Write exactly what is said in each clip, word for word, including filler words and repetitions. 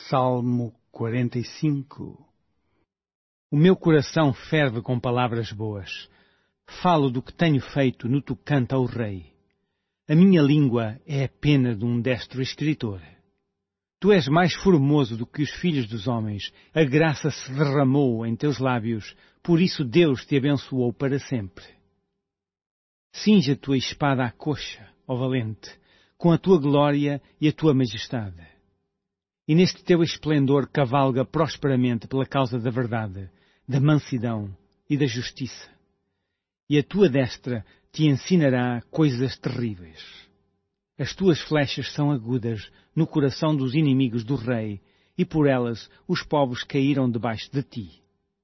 Salmo quarenta e cinco. O meu coração ferve com palavras boas. Falo do que tenho feito no tocante ao rei. A minha língua é a pena de um destro escritor. Tu és mais formoso do que os filhos dos homens. A graça se derramou em teus lábios, por isso Deus te abençoou para sempre. Cinge a tua espada à coxa, ó valente, com a tua glória e a tua majestade. E neste teu esplendor cavalga prosperamente pela causa da verdade, da mansidão e da justiça. E a tua destra te ensinará coisas terríveis. As tuas flechas são agudas no coração dos inimigos do rei, e por elas os povos caíram debaixo de ti.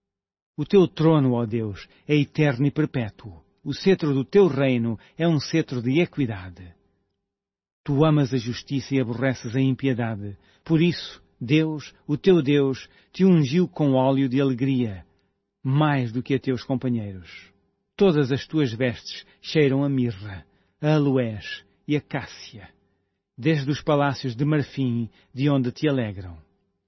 O teu trono, ó Deus, é eterno e perpétuo. O cetro do teu reino é um cetro de equidade. Tu amas a justiça e aborreces a impiedade. Por isso, Deus, o teu Deus, te ungiu com óleo de alegria, mais do que a teus companheiros. Todas as tuas vestes cheiram a mirra, a aloés e a cássia, desde os palácios de marfim, de onde te alegram.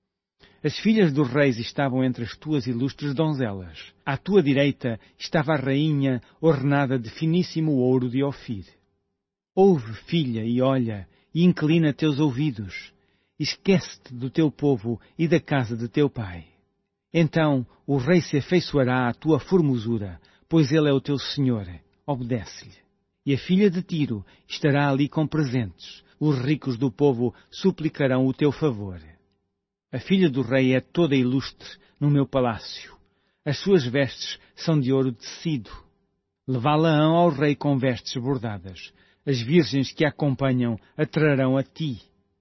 As filhas dos reis estavam entre as tuas ilustres donzelas. À tua direita estava a rainha ornada de finíssimo ouro de Ofir. Ouve, filha, e olha, e inclina teus ouvidos. Esquece-te do teu povo e da casa de teu pai. Então o rei se afeiçoará à tua formosura, pois ele é o teu senhor. Obedece-lhe. E a filha de Tiro estará ali com presentes. Os ricos do povo suplicarão o teu favor. A filha do rei é toda ilustre no meu palácio. As suas vestes são de ouro tecido. Levá-la-ão ao rei com vestes bordadas. As virgens que a acompanham a trarão a ti.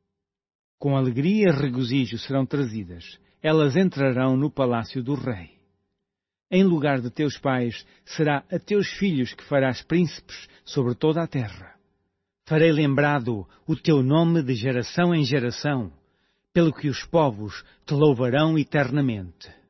Com alegria e regozijo serão trazidas. Elas entrarão no palácio do rei. Em lugar de teus pais, será a teus filhos que farás príncipes sobre toda a terra. Farei lembrado o teu nome de geração em geração, pelo que os povos te louvarão eternamente.